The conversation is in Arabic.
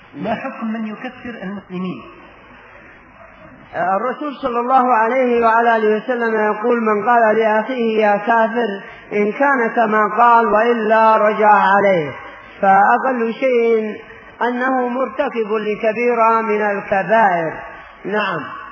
ما حكم من يكفر المسلمين؟ الرسول صلى الله عليه وعلى آله وسلم يقول: من قال لأخيه يا كافر إن كان كما قال وإلا رجع عليه، فأقل شيء أنه مرتكب لكبيرة من الكبائر. نعم.